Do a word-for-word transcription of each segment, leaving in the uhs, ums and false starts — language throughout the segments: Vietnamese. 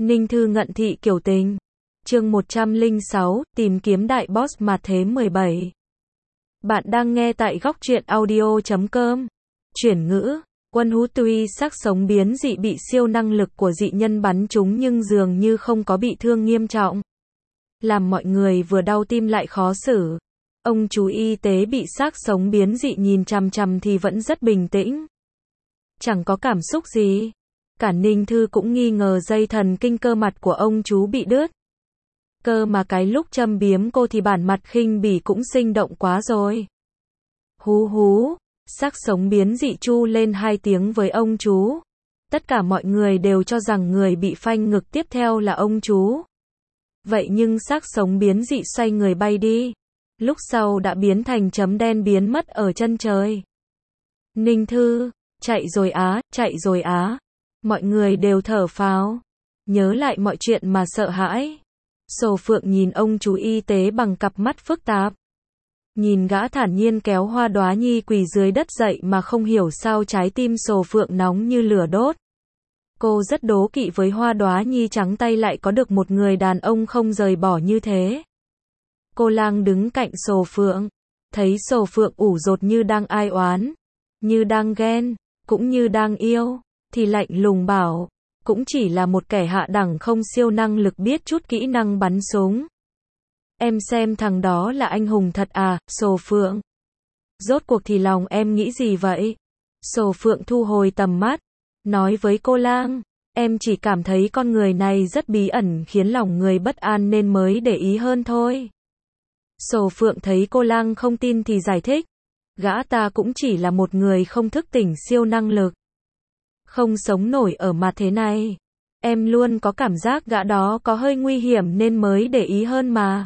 Ninh Thư ngận thị kiểu tình. Chương một trăm lẻ sáu, tìm kiếm đại boss mặt thế mười bảy. Bạn đang nghe tại góc truyện audio chấm com. Chuyển ngữ, Quân Hú tuy xác sống biến dị bị siêu năng lực của dị nhân bắn trúng nhưng dường như không có bị thương nghiêm trọng. Làm mọi người vừa đau tim lại khó xử. Ông chú y tế bị xác sống biến dị nhìn chằm chằm thì vẫn rất bình tĩnh. Chẳng có cảm xúc gì. Cả Ninh Thư cũng nghi ngờ dây thần kinh cơ mặt của ông chú bị đứt. Cơ mà cái lúc châm biếm cô thì bản mặt khinh bỉ cũng sinh động quá rồi. Hú hú, xác sống biến dị chu lên hai tiếng với ông chú. Tất cả mọi người đều cho rằng người bị phanh ngực tiếp theo là ông chú. Vậy nhưng xác sống biến dị xoay người bay đi. Lúc sau đã biến thành chấm đen biến mất ở chân trời. Ninh Thư, chạy rồi á, chạy rồi á. Mọi người đều thở phào. Nhớ lại mọi chuyện mà sợ hãi. Sồ Phượng nhìn ông chú y tế bằng cặp mắt phức tạp. Nhìn gã thản nhiên kéo Hoa Đóa Nhi quỳ dưới đất dậy mà không hiểu sao trái tim Sồ Phượng nóng như lửa đốt. Cô rất đố kỵ với Hoa Đóa Nhi trắng tay lại có được một người đàn ông không rời bỏ như thế. Cô Lang đứng cạnh Sồ Phượng. Thấy Sồ Phượng ủ rột như đang ai oán. Như đang ghen. Cũng như đang yêu. Thì lạnh lùng bảo. Cũng chỉ là một kẻ hạ đẳng không siêu năng lực biết chút kỹ năng bắn súng. Em xem thằng đó là anh hùng thật à, Sồ Phượng. Rốt cuộc thì lòng em nghĩ gì vậy? Sồ Phượng thu hồi tầm mắt. Nói với cô Lang. Em chỉ cảm thấy con người này rất bí ẩn khiến lòng người bất an nên mới để ý hơn thôi. Sồ Phượng thấy cô Lang không tin thì giải thích. Gã ta cũng chỉ là một người không thức tỉnh siêu năng lực. Không sống nổi ở mặt thế này. Em luôn có cảm giác gã đó có hơi nguy hiểm nên mới để ý hơn mà.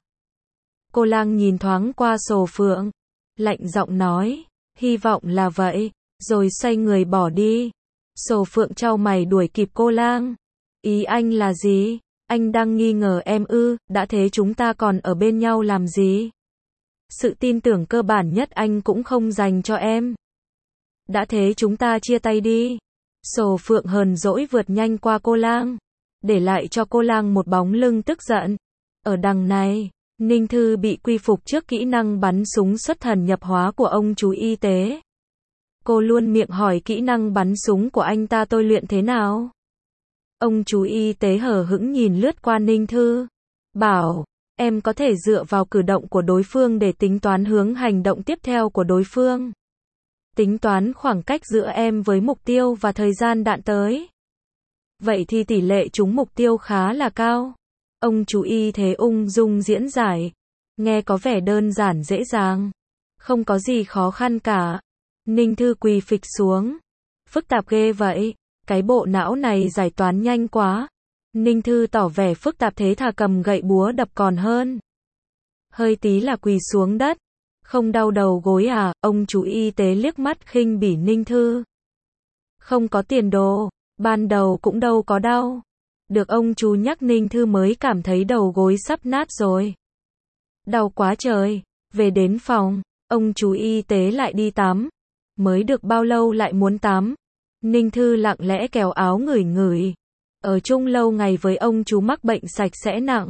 Cô Lang nhìn thoáng qua Sồ Phượng. Lạnh giọng nói. Hy vọng là vậy. Rồi xoay người bỏ đi. Sồ Phượng chau mày đuổi kịp cô Lang. Ý anh là gì? Anh đang nghi ngờ em ư? Đã thế chúng ta còn ở bên nhau làm gì? Sự tin tưởng cơ bản nhất anh cũng không dành cho em. Đã thế chúng ta chia tay đi. Sồ Phượng hờn dỗi vượt nhanh qua cô Lang. Để lại cho cô Lang một bóng lưng tức giận. Ở đằng này, Ninh Thư bị quy phục trước kỹ năng bắn súng xuất thần nhập hóa của ông chú y tế. Cô luôn miệng hỏi kỹ năng bắn súng của anh ta tôi luyện thế nào. Ông chú y tế hờ hững nhìn lướt qua Ninh Thư. Bảo, em có thể dựa vào cử động của đối phương để tính toán hướng hành động tiếp theo của đối phương. Tính toán khoảng cách giữa em với mục tiêu và thời gian đạn tới. Vậy thì tỷ lệ trúng mục tiêu khá là cao. Ông chú y thế ung dung diễn giải. Nghe có vẻ đơn giản dễ dàng. Không có gì khó khăn cả. Ninh Thư quỳ phịch xuống. Phức tạp ghê vậy. Cái bộ não này giải toán nhanh quá. Ninh Thư tỏ vẻ phức tạp thế thà cầm gậy búa đập còn hơn. Hơi tí là quỳ xuống đất. Không đau đầu gối à? Ông chú y tế liếc mắt khinh bỉ Ninh Thư. Không có tiền đồ. Ban đầu cũng đâu có đau. Được ông chú nhắc Ninh Thư mới cảm thấy đầu gối sắp nát rồi. Đau quá trời. Về đến phòng. Ông chú y tế lại đi tắm. Mới được bao lâu lại muốn tắm. Ninh Thư lặng lẽ kéo áo ngửi ngửi. Ở chung lâu ngày với ông chú mắc bệnh sạch sẽ nặng.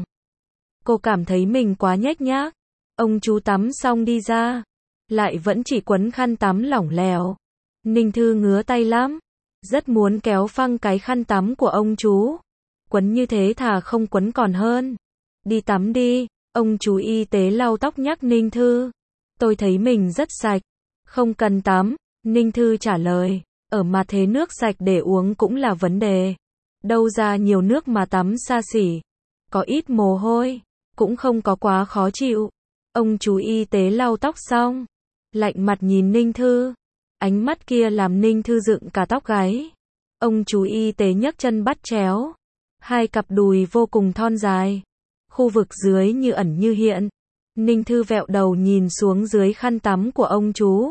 Cô cảm thấy mình quá nhếch nhác. Ông chú tắm xong đi ra. Lại vẫn chỉ quấn khăn tắm lỏng lẻo. Ninh Thư ngứa tay lắm. Rất muốn kéo phăng cái khăn tắm của ông chú. Quấn như thế thà không quấn còn hơn. Đi tắm đi. Ông chú y tế lau tóc nhắc Ninh Thư. Tôi thấy mình rất sạch. Không cần tắm. Ninh Thư trả lời. Ở mà thế nước sạch để uống cũng là vấn đề. Đâu ra nhiều nước mà tắm xa xỉ. Có ít mồ hôi. Cũng không có quá khó chịu. Ông chú y tế lau tóc xong. Lạnh mặt nhìn Ninh Thư. Ánh mắt kia làm Ninh Thư dựng cả tóc gáy. Ông chú y tế nhấc chân bắt chéo. Hai cặp đùi vô cùng thon dài. Khu vực dưới như ẩn như hiện. Ninh Thư vẹo đầu nhìn xuống dưới khăn tắm của ông chú.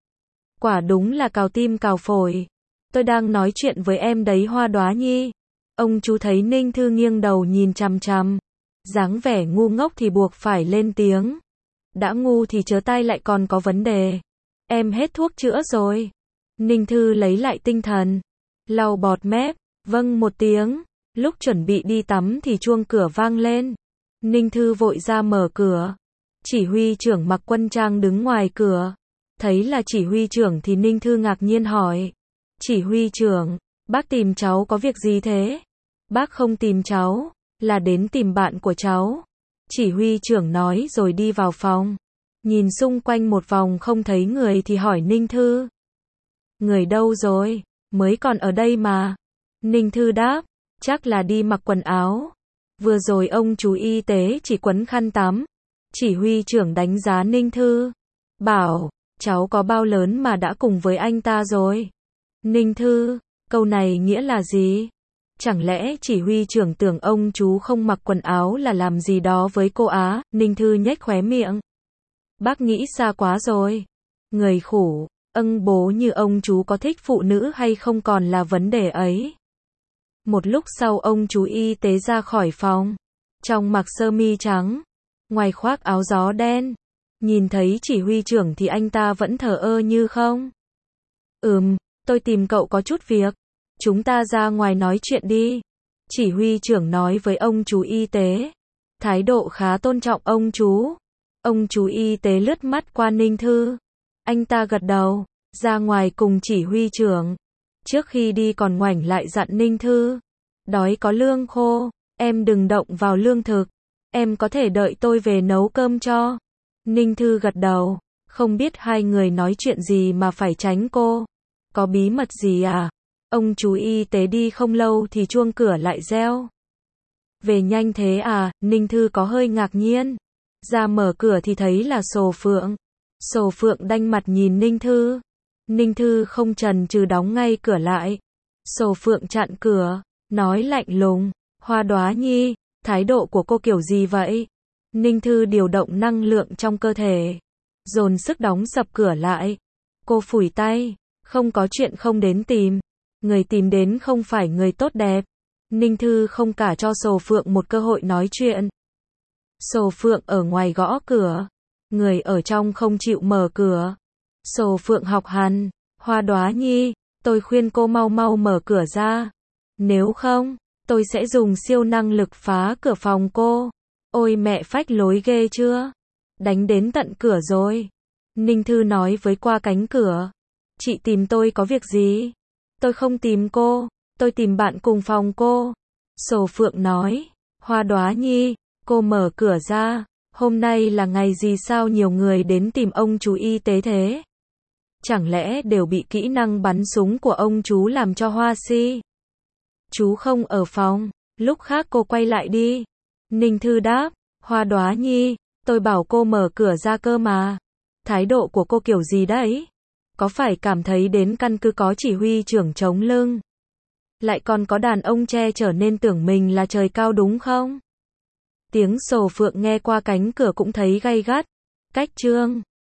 Quả đúng là cào tim cào phổi. Tôi đang nói chuyện với em đấy Hoa Đóa Nhi. Ông chú thấy Ninh Thư nghiêng đầu nhìn chằm chằm. Dáng vẻ ngu ngốc thì buộc phải lên tiếng. Đã ngu thì chớ tay lại còn có vấn đề. Em hết thuốc chữa rồi. Ninh Thư lấy lại tinh thần. Lau bọt mép. Vâng một tiếng. Lúc chuẩn bị đi tắm thì chuông cửa vang lên. Ninh Thư vội ra mở cửa. Chỉ huy trưởng mặc quân trang đứng ngoài cửa. Thấy là chỉ huy trưởng thì Ninh Thư ngạc nhiên hỏi. Chỉ huy trưởng, bác tìm cháu có việc gì thế? Bác không tìm cháu, là đến tìm bạn của cháu. Chỉ huy trưởng nói rồi đi vào phòng. Nhìn xung quanh một vòng không thấy người thì hỏi Ninh Thư. Người đâu rồi? Mới còn ở đây mà. Ninh Thư đáp, chắc là đi mặc quần áo. Vừa rồi ông chú y tế chỉ quấn khăn tắm. Chỉ huy trưởng đánh giá Ninh Thư. Bảo, cháu có bao lớn mà đã cùng với anh ta rồi? Ninh Thư, câu này nghĩa là gì? Chẳng lẽ chỉ huy trưởng tưởng ông chú không mặc quần áo là làm gì đó với cô á? Ninh Thư nhếch khóe miệng. Bác nghĩ xa quá rồi. Người khủ, âng bố như ông chú có thích phụ nữ hay không còn là vấn đề ấy. Một lúc sau ông chú y tế ra khỏi phòng. Trong mặc sơ mi trắng, ngoài khoác áo gió đen. Nhìn thấy chỉ huy trưởng thì anh ta vẫn thờ ơ như không. Ừm, tôi tìm cậu có chút việc. Chúng ta ra ngoài nói chuyện đi. Chỉ huy trưởng nói với ông chú y tế. Thái độ khá tôn trọng ông chú. Ông chú y tế lướt mắt qua Ninh Thư. Anh ta gật đầu, ra ngoài cùng chỉ huy trưởng. Trước khi đi còn ngoảnh lại dặn Ninh Thư. Đói có lương khô, em đừng động vào lương thực. Em có thể đợi tôi về nấu cơm cho. Ninh Thư gật đầu, không biết hai người nói chuyện gì mà phải tránh cô. Có bí mật gì à? Ông chú y tế đi không lâu thì chuông cửa lại reo. Về nhanh thế à? Ninh Thư có hơi ngạc nhiên. Ra mở cửa thì thấy là Sồ Phượng. Sồ Phượng đanh mặt nhìn Ninh Thư. Ninh Thư không chần chừ đóng ngay cửa lại. Sồ Phượng chặn cửa, nói lạnh lùng, Hoa Đóa Nhi, thái độ của cô kiểu gì vậy? Ninh Thư điều động năng lượng trong cơ thể, dồn sức đóng sập cửa lại. Cô phủi tay, không có chuyện không đến tìm. Người tìm đến không phải người tốt đẹp. Ninh Thư không cả cho Sồ Phượng một cơ hội nói chuyện. Sồ Phượng ở ngoài gõ cửa. Người ở trong không chịu mở cửa. Sồ Phượng học hằn, Hoa Đóa Nhi, tôi khuyên cô mau mau mở cửa ra. Nếu không, tôi sẽ dùng siêu năng lực phá cửa phòng cô. Ôi mẹ phách lối ghê chưa? Đánh đến tận cửa rồi. Ninh Thư nói với qua cánh cửa. Chị tìm tôi có việc gì? Tôi không tìm cô, tôi tìm bạn cùng phòng cô. Sồ Phượng nói, Hoa Đóa Nhi, cô mở cửa ra. Hôm nay là ngày gì sao nhiều người đến tìm ông chú y tế thế? Chẳng lẽ đều bị kỹ năng bắn súng của ông chú làm cho hoa si? Chú không ở phòng, lúc khác cô quay lại đi. Ninh Thư đáp, Hoa Đóa Nhi, tôi bảo cô mở cửa ra cơ mà. Thái độ của cô kiểu gì đấy? Có phải cảm thấy đến căn cứ có chỉ huy trưởng chống lưng? Lại còn có đàn ông che chở nên tưởng mình là trời cao đúng không? Tiếng Sồ Phượng nghe qua cánh cửa cũng thấy gay gắt. Cách chương